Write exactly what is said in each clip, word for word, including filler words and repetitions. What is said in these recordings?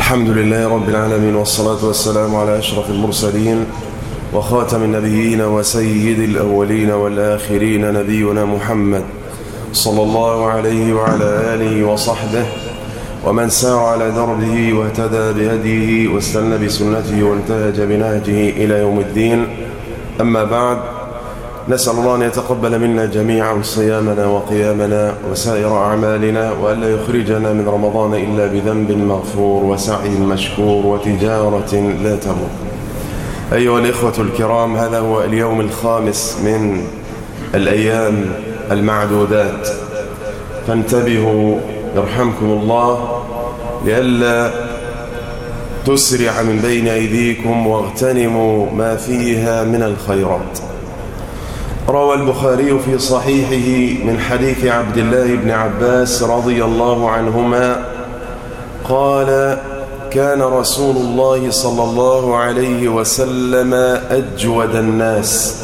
الحمد لله رب العالمين، والصلاة والسلام على أشرف المرسلين وخاتم النبيين وسيد الأولين والآخرين نبينا محمد صلى الله عليه وعلى آله وصحبه ومن سار على دربه واهتدى بهديه واستنى بسنته وانتهج بنهجه إلى يوم الدين. أما بعد، نسأل الله أن يتقبل منا جميعا صيامنا وقيامنا وسائر أعمالنا، وألا يخرجنا من رمضان إلا بذنب مغفور وسعي مشكور وتجارة لا تمر. أيها الإخوة الكرام، هذا هو اليوم الخامس من الأيام المعدودات، فانتبهوا يرحمكم الله لئلا تسرع من بين أيديكم واغتنموا ما فيها من الخيرات. روى البخاري في صحيحه من حديث عبد الله بن عباس رضي الله عنهما قال: كان رسول الله صلى الله عليه وسلم أجود الناس،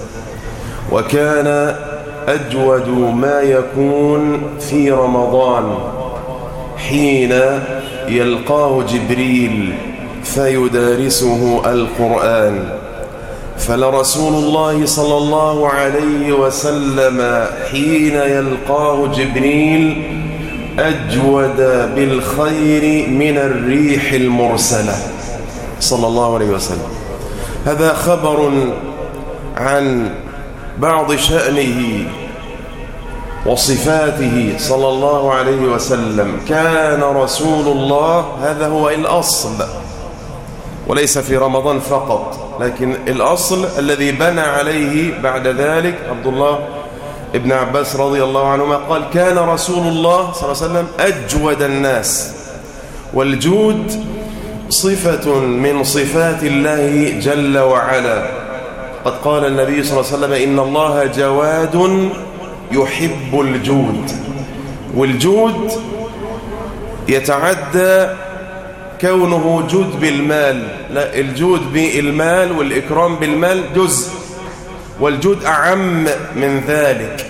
وكان أجود ما يكون في رمضان حين يلقاه جبريل فيدارسه القرآن. فلرسول الله صلى الله عليه وسلم حين يلقاه جبريل أجود بالخير من الريح المرسلة صلى الله عليه وسلم. هذا خبر عن بعض شأنه وصفاته صلى الله عليه وسلم. كان رسول الله، هذا هو الأصل، وليس في رمضان فقط، لكن الأصل الذي بنى عليه بعد ذلك عبد الله ابن عباس رضي الله عنهما قال: كان رسول الله صلى الله عليه وسلم أجود الناس. والجود صفة من صفات الله جل وعلا. قد قال النبي صلى الله عليه وسلم: إن الله جواد يحب الجود. والجود يتعدى كونه جود بالمال، لا، الجود بالمال والإكرام بالمال جزء، والجود أعم من ذلك.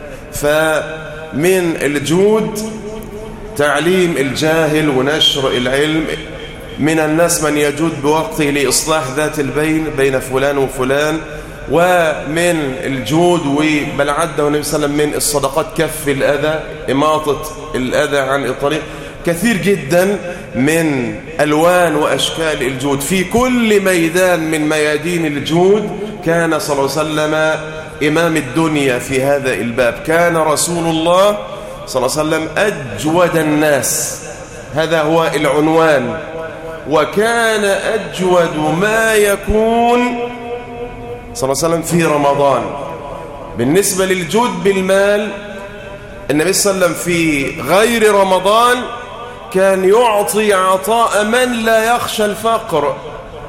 فمن الجود تعليم الجاهل ونشر العلم. من الناس من يجود بوقته لإصلاح ذات البين بين فلان وفلان. ومن الجود وبل عده النبي صلى الله عليه وسلم من الصدقات كف الأذى، إماطة الأذى عن الطريق. كثير جدا من ألوان وأشكال الجود. في كل ميدان من ميادين الجود كان صلى الله عليه وسلم إمام الدنيا في هذا الباب. كان رسول الله صلى الله عليه وسلم أجود الناس، هذا هو العنوان. وكان أجود ما يكون صلى الله عليه وسلم في رمضان. بالنسبة للجود بالمال، النبي صلى الله عليه وسلم في غير رمضان كان يعطي عطاء من لا يخشى الفقر.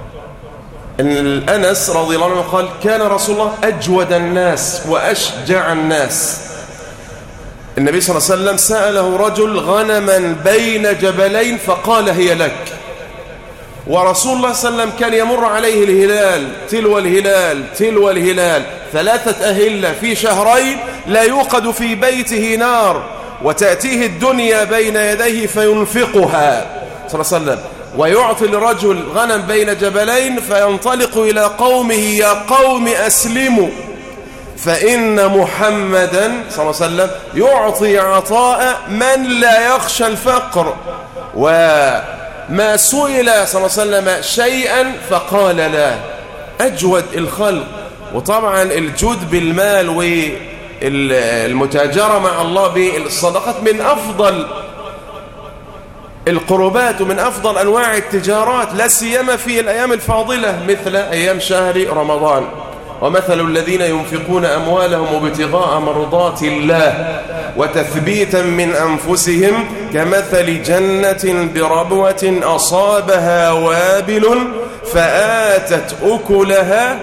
الأنس رضي الله عنه قال: كان رسول الله أجود الناس وأشجع الناس. النبي صلى الله عليه وسلم سأله رجل غنما بين جبلين فقال: هي لك. ورسول الله صلى الله عليه وسلم كان يمر عليه الهلال تلو الهلال تلو الهلال، ثلاثة أهلة في شهرين لا يوقد في بيته نار، وتأتيه الدنيا بين يديه فينفقها صلى الله عليه وسلم. ويعطي الرجل غنم بين جبلين فينطلق إلى قومه: يا قوم أسلموا، فإن محمدا صلى الله عليه وسلم يعطي عطاء من لا يخشى الفقر. وما سئل صلى الله عليه وسلم شيئا فقال لا. أجود الخلق. وطبعا الجود بالمال والمتاجرة مع الله بالصدقات من أفضل القربات ومن أفضل أنواع التجارات، لا سيما في الأيام الفاضلة مثل أيام شهر رمضان. ومثل الذين ينفقون أموالهم ابتغاء مرضات الله وتثبيتا من أنفسهم كمثل جنة بربوة أصابها وابل فآتت أكلها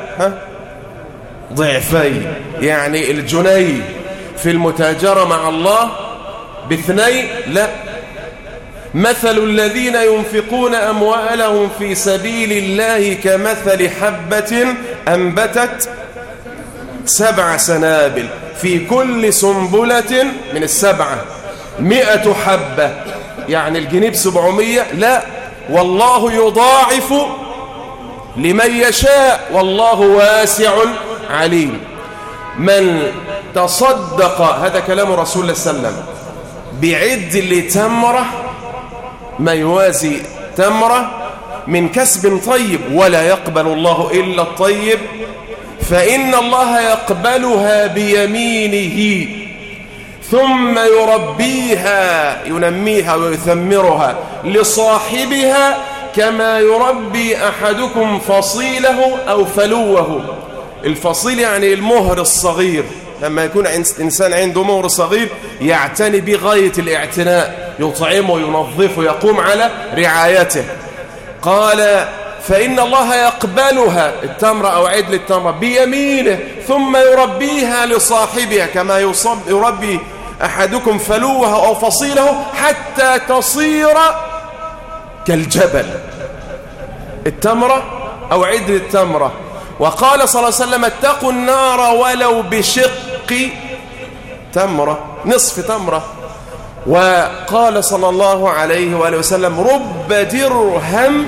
ضعفين، يعني الجني في المتاجرة مع الله باثنين. لا، مثل الذين ينفقون أموالهم في سبيل الله كمثل حبة أنبتت سبع سنابل في كل سنبلة من السبعة مئة حبة، يعني الجنيه بسبعمية. لا، والله يضاعف لمن يشاء والله واسع عليم. من تصدق، هذا كلام رسول الله صلى الله عليه وسلم، بعدل تمرة ما يوازي تمرة من كسب طيب، ولا يقبل الله إلا الطيب، فإن الله يقبلها بيمينه ثم يربيها ينميها ويثمرها لصاحبها كما يربي أحدكم فصيله أو فلوه. الفصيل يعني المهر الصغير، لما يكون إنسان عنده مهر صغير يعتني بغاية الاعتناء، يطعمه ينظفه يقوم على رعايته. قال فإن الله يقبلها التمرة أو عدل التمرة بيمينه ثم يربيها لصاحبها كما يربي أحدكم فلوه أو فصيله حتى تصير كالجبل. التمرة أو عدل التمرة. وقال صلى الله عليه وسلم اتقوا النار ولو بشق تمرة، نصف تمرة. وقال صلى الله عليه وآله وسلم رب درهم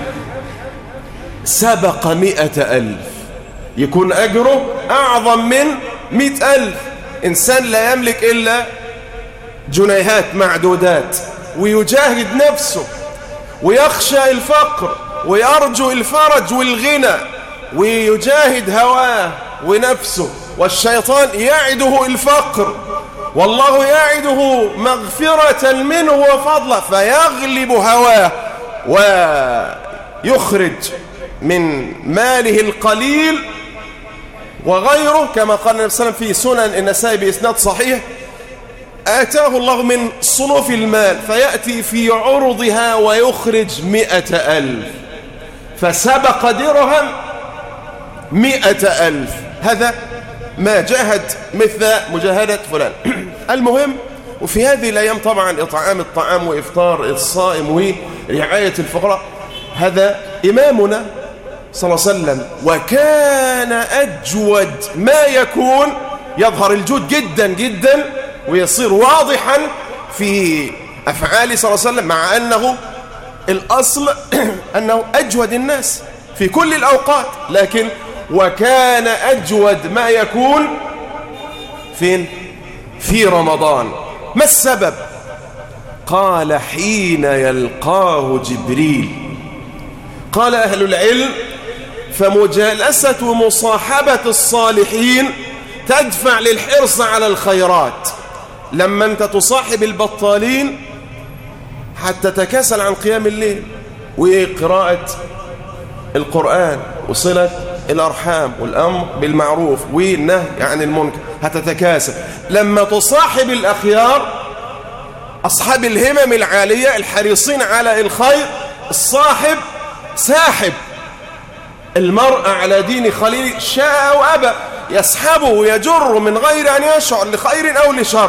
سبق مئة ألف، يكون أجره أعظم من مئة ألف. إنسان لا يملك إلا جنيهات معدودات ويجاهد نفسه ويخشى الفقر ويرجو الفرج والغنى ويجاهد هواه ونفسه، والشيطان يعده الفقر والله يعده مغفرة منه وفضله، فيغلب هواه ويخرج من ماله القليل وغيره، كما قال النبي صلى الله عليه وسلم في سنن النسائي بإسناد صحيح: آتاه الله من صنوف المال فيأتي في عرضها ويخرج مئة ألف، فسبق درهم مئة ألف. هذا ما جاهد مثل مجاهدة فلان. المهم، وفي هذه الأيام طبعا إطعام الطعام وإفطار الصائم ورعاية الفقراء، هذا إمامنا صلى الله عليه وسلم، وكان أجود ما يكون، يظهر الجود جدا جدا ويصير واضحا في أفعاله صلى الله عليه وسلم، مع أنه الأصل أنه أجود الناس في كل الأوقات، لكن وكان أجود ما يكون فين؟ في رمضان. ما السبب؟ قال حين يلقاه جبريل. قال أهل العلم فمجالسة ومصاحبة الصالحين تدفع للحرص على الخيرات. لما أنت تصاحب البطالين حتى تكاسل عن قيام الليل وقراءة القرآن وصلة الأرحام والأمر بالمعروف والنهي عن المنكر، هتتكاسل. لما تصاحب الأخيار أصحاب الهمم العالية الحريصين على الخير، الصاحب ساحب. المرء على دين خليل شاء أو أبى، يسحبه ويجر من غير أن يشعر لخير أو لشر.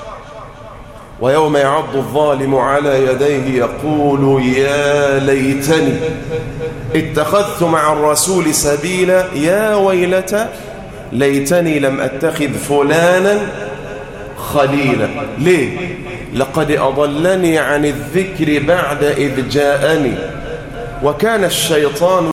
ويوم يعض الظالم على يديه يقول يا ليتني اتخذت مع الرسول سبيلا يا ويلتى ليتني لم أتخذ فلانا خليلا. ليه؟ لقد أضلني عن الذكر بعد إذ جاءني وكان الشيطان